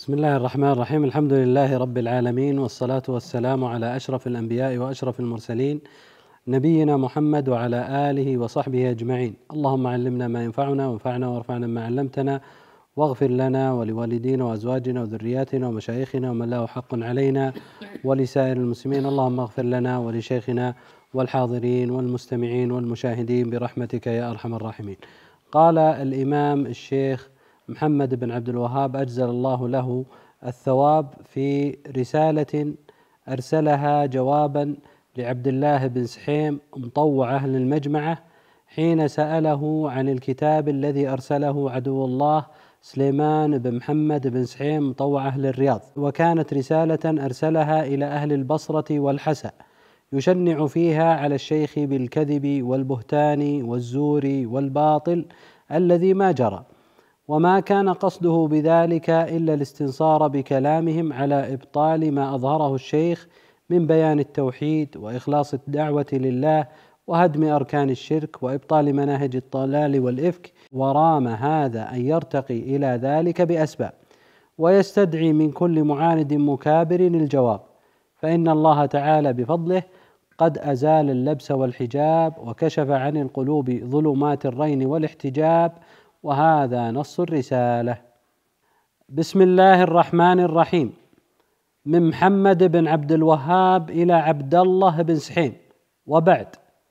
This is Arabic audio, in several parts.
بسم الله الرحمن الرحيم. الحمد لله رب العالمين، والصلاة والسلام على أشرف الأنبياء وأشرف المرسلين، نبينا محمد وعلى آله وصحبه أجمعين. اللهم علمنا ما ينفعنا وانفعنا وارفعنا ما علمتنا، واغفر لنا ولوالدينا وأزواجنا وذرياتنا ومشايخنا ومن له حق علينا ولسائر المسلمين. اللهم اغفر لنا ولشيخنا والحاضرين والمستمعين والمشاهدين برحمتك يا أرحم الراحمين. قال الإمام الشيخ محمد بن عبد الوهاب أجزل الله له الثواب في رسالة أرسلها جوابا لعبد الله بن سحيم مطوع أهل المجمعة حين سأله عن الكتاب الذي أرسله عدو الله سليمان بن محمد بن سحيم مطوع أهل الرياض، وكانت رسالة أرسلها إلى أهل البصرة والحسا يشنع فيها على الشيخ بالكذب والبهتان والزور والباطل الذي ما جرى، وما كان قصده بذلك إلا الاستنصار بكلامهم على إبطال ما أظهره الشيخ من بيان التوحيد وإخلاص الدعوة لله وهدم أركان الشرك وإبطال مناهج الضلال والإفك، ورام هذا أن يرتقي إلى ذلك بأسباب، ويستدعي من كل معاند مكابر الجواب، فإن الله تعالى بفضله قد أزال اللبس والحجاب وكشف عن القلوب ظلمات الرين والاحتجاب، وهذا نص الرسالة. بسم الله الرحمن الرحيم. من محمد بن عبد الوهاب إلى عبد الله بن سحيم. وبعد،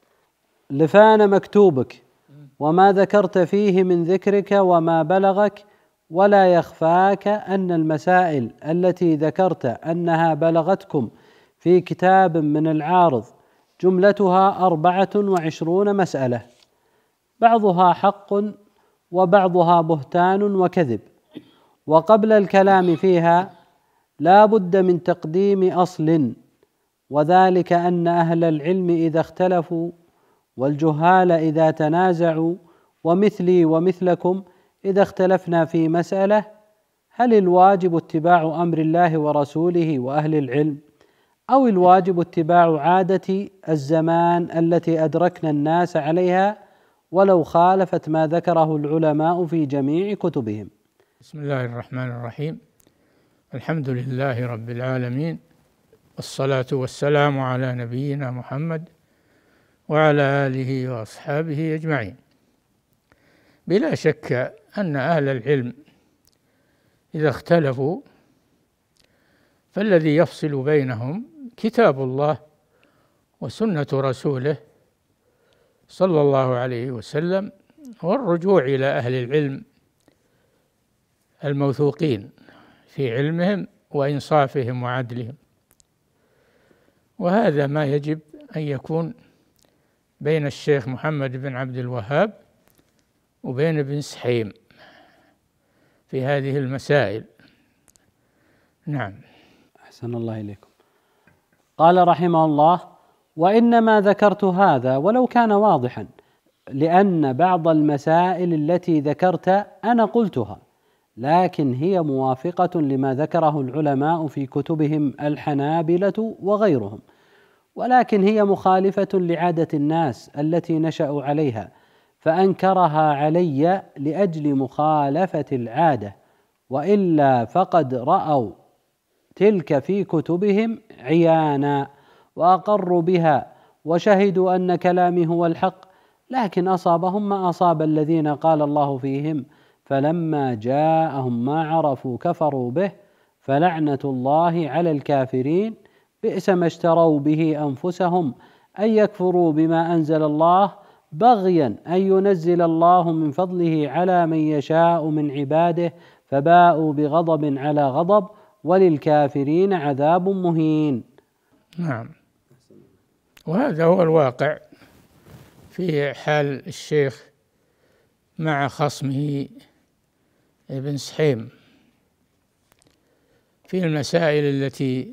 لفان مكتوبك وما ذكرت فيه من ذكرك وما بلغك، ولا يخفاك أن المسائل التي ذكرت أنها بلغتكم في كتاب من العارض جملتها 24 مسألة، بعضها حق وبعضها بهتان وكذب، وقبل الكلام فيها لا بد من تقديم أصل، وذلك أن أهل العلم إذا اختلفوا والجهال إذا تنازعوا ومثلي ومثلكم إذا اختلفنا في مسألة، هل الواجب اتباع أمر الله ورسوله وأهل العلم، أو الواجب اتباع عادة الزمان التي أدركنا الناس عليها ولو خالفت ما ذكره العلماء في جميع كتبهم؟ بسم الله الرحمن الرحيم. الحمد لله رب العالمين، والصلاة والسلام على نبينا محمد وعلى آله وأصحابه أجمعين. بلا شك أن أهل العلم إذا اختلفوا فالذي يفصل بينهم كتاب الله وسنة رسوله صلى الله عليه وسلم، والرجوع إلى أهل العلم الموثوقين في علمهم وإنصافهم وعدلهم، وهذا ما يجب أن يكون بين الشيخ محمد بن عبد الوهاب وبين ابن سحيم في هذه المسائل. نعم. أحسن الله إليكم. قال رحمه الله: وإنما ذكرت هذا ولو كان واضحا، لأن بعض المسائل التي ذكرت أنا قلتها، لكن هي موافقة لما ذكره العلماء في كتبهم الحنابلة وغيرهم، ولكن هي مخالفة لعادة الناس التي نشأوا عليها، فأنكرها علي لأجل مخالفة العادة، وإلا فقد رأوا تلك في كتبهم عيانا وأقروا بها وشهدوا أن كلامي هو الحق، لكن أصابهم ما أصاب الذين قال الله فيهم: فلما جاءهم ما عرفوا كفروا به فلعنة الله على الكافرين بئس ما اشتروا به أنفسهم أن يكفروا بما أنزل الله بغيا أن ينزل الله من فضله على من يشاء من عباده فباءوا بغضب على غضب وللكافرين عذاب مهين. نعم، وهذا هو الواقع في حال الشيخ مع خصمه ابن سحيم في المسائل التي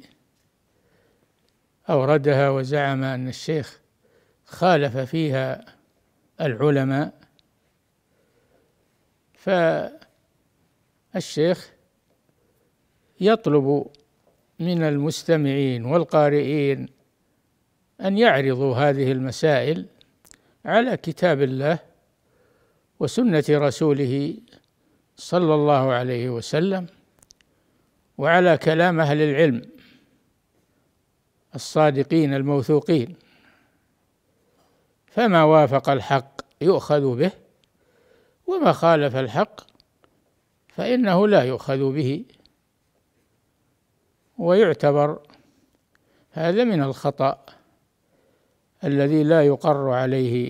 أوردها وزعم أن الشيخ خالف فيها العلماء، فالشيخ يطلب من المستمعين والقارئين أن يعرضوا هذه المسائل على كتاب الله وسنة رسوله صلى الله عليه وسلم، وعلى كلام أهل العلم الصادقين الموثوقين، فما وافق الحق يؤخذ به، وما خالف الحق فإنه لا يؤخذ به، ويعتبر هذا من الخطأ الذي لا يقر عليه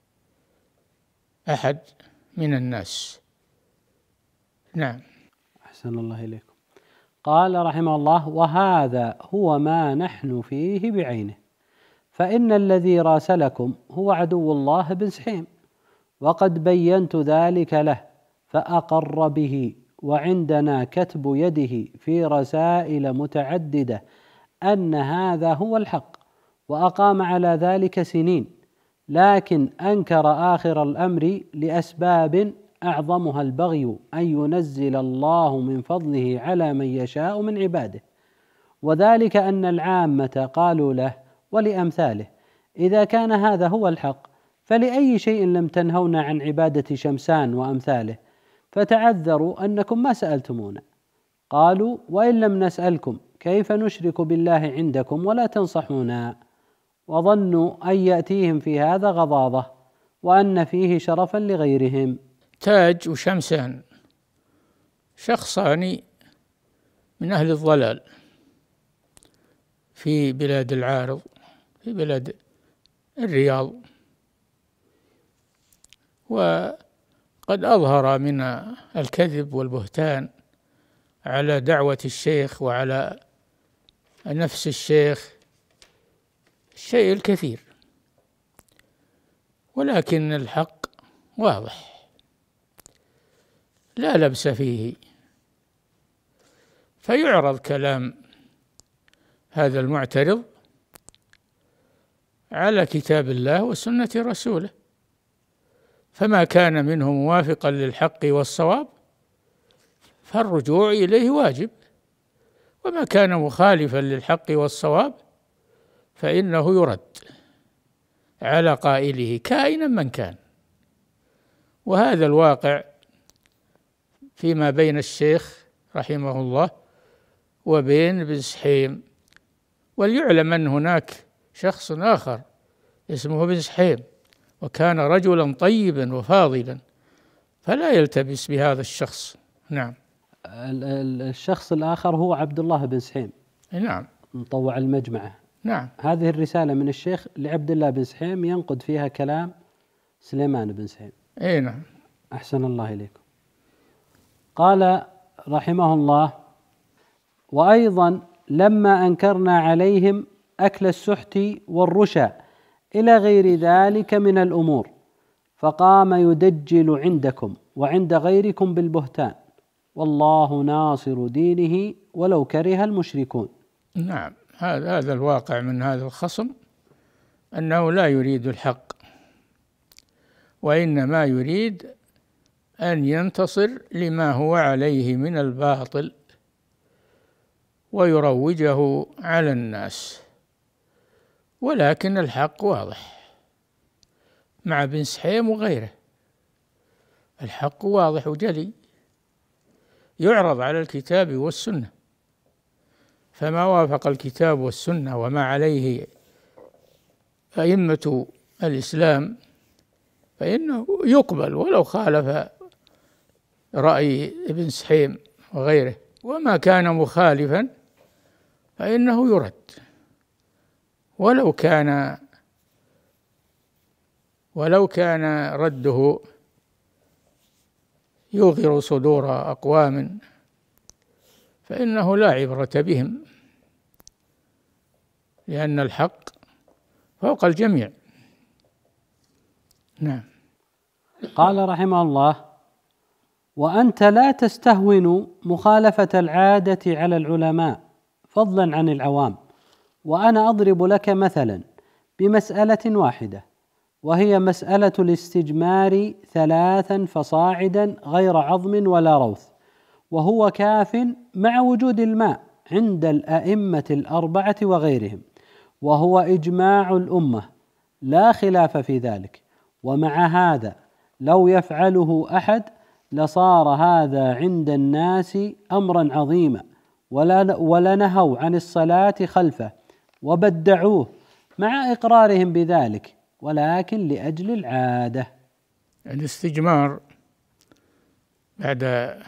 أحد من الناس. نعم. أحسن الله إليكم. قال رحمه الله: وهذا هو ما نحن فيه بعينه، فإن الذي راسلكم هو عدو الله بن سحيم، وقد بينت ذلك له فأقر به، وعندنا كتب يده في رسائل متعددة أن هذا هو الحق، وأقام على ذلك سنين، لكن أنكر آخر الأمر لأسباب أعظمها البغي أن ينزل الله من فضله على من يشاء من عباده، وذلك أن العامة قالوا له ولأمثاله: إذا كان هذا هو الحق فلأي شيء لم تنهونا عن عبادة شمسان وأمثاله؟ فتعذروا أنكم ما سألتمونا. قالوا: وإن لم نسألكم كيف نشرك بالله عندكم ولا تنصحونا؟ وظنوا أن يأتيهم في هذا غضاضة، وأن فيه شرفا لغيرهم. تاج وشمسان شخصان من أهل الضلال في بلاد العارض، في بلاد الرياض، وقد أظهر من الكذب والبهتان على دعوة الشيخ وعلى نفس الشيخ الشيء الكثير، ولكن الحق واضح لا لبس فيه، فيعرض كلام هذا المعترض على كتاب الله وسنة رسوله، فما كان منه موافقا للحق والصواب فالرجوع إليه واجب، وما كان مخالفا للحق والصواب فإنه يرد على قائله كائنا من كان. وهذا الواقع فيما بين الشيخ رحمه الله وبين ابن سحيم. وليعلم أن هناك شخص آخر اسمه ابن سحيم، وكان رجلا طيبا وفاضلا، فلا يلتبس بهذا الشخص. نعم. الشخص الآخر هو عبد الله بن سحيم. نعم. مطوع المجمعة. نعم. هذه الرسالة من الشيخ لعبد الله بن سحيم ينقد فيها كلام سليمان بن سحيم. أي نعم. أحسن الله إليكم. قال رحمه الله: وأيضا لما أنكرنا عليهم أكل السحت والرشا إلى غير ذلك من الأمور، فقام يدجل عندكم وعند غيركم بالبهتان، والله ناصر دينه ولو كره المشركون. نعم. هذا الواقع من هذا الخصم، أنه لا يريد الحق، وإنما يريد أن ينتصر لما هو عليه من الباطل ويروجه على الناس، ولكن الحق واضح مع ابن سحيم وغيره. الحق واضح وجلي، يعرض على الكتاب والسنة، فما وافق الكتاب والسنة وما عليه أئمة الإسلام فإنه يقبل ولو خالف رأي ابن سحيم وغيره، وما كان مخالفا فإنه يرد، ولو كان رده يوغر صدور أقوام فإنه لا عبرة بهم، لأن الحق فوق الجميع. نعم. قال رحمه الله: وأنت لا تستهون مخالفة العادة على العلماء فضلا عن العوام، وأنا أضرب لك مثلا بمسألة واحدة، وهي مسألة الاستجمار 3 فصاعدا غير عظم ولا روث، وهو كاف مع وجود الماء عند الأئمة 4 وغيرهم، وهو إجماع الأمة لا خلاف في ذلك. ومع هذا لو يفعله أحد لصار هذا عند الناس أمرا عظيما، ولنهوا عن الصلاة خلفه وبدعوه مع إقرارهم بذلك، ولكن لأجل العادة. الاستجمار بعد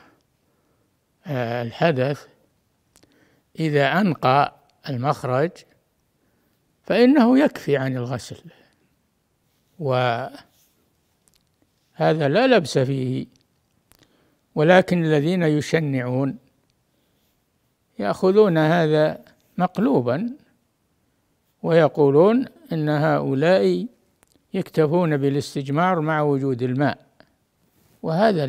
الحدث إذا أنقى المخرج فإنه يكفي عن الغسل، وهذا لا لبس فيه. ولكن الذين يشنعون يأخذون هذا مقلوبا ويقولون إن هؤلاء يكتفون بالاستجمار مع وجود الماء، وهذا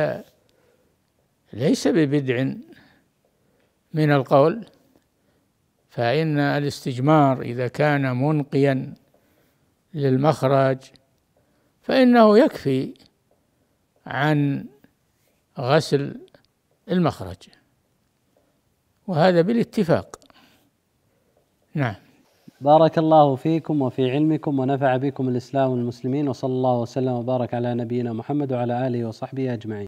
ليس ببدع من القول. فإن الاستجمار إذا كان منقيا للمخرج فإنه يكفي عن غسل المخرج، وهذا بالاتفاق. نعم. بارك الله فيكم وفي علمكم ونفع بكم الإسلام والمسلمين، وصلى الله وسلم وبارك على نبينا محمد وعلى آله وصحبه أجمعين.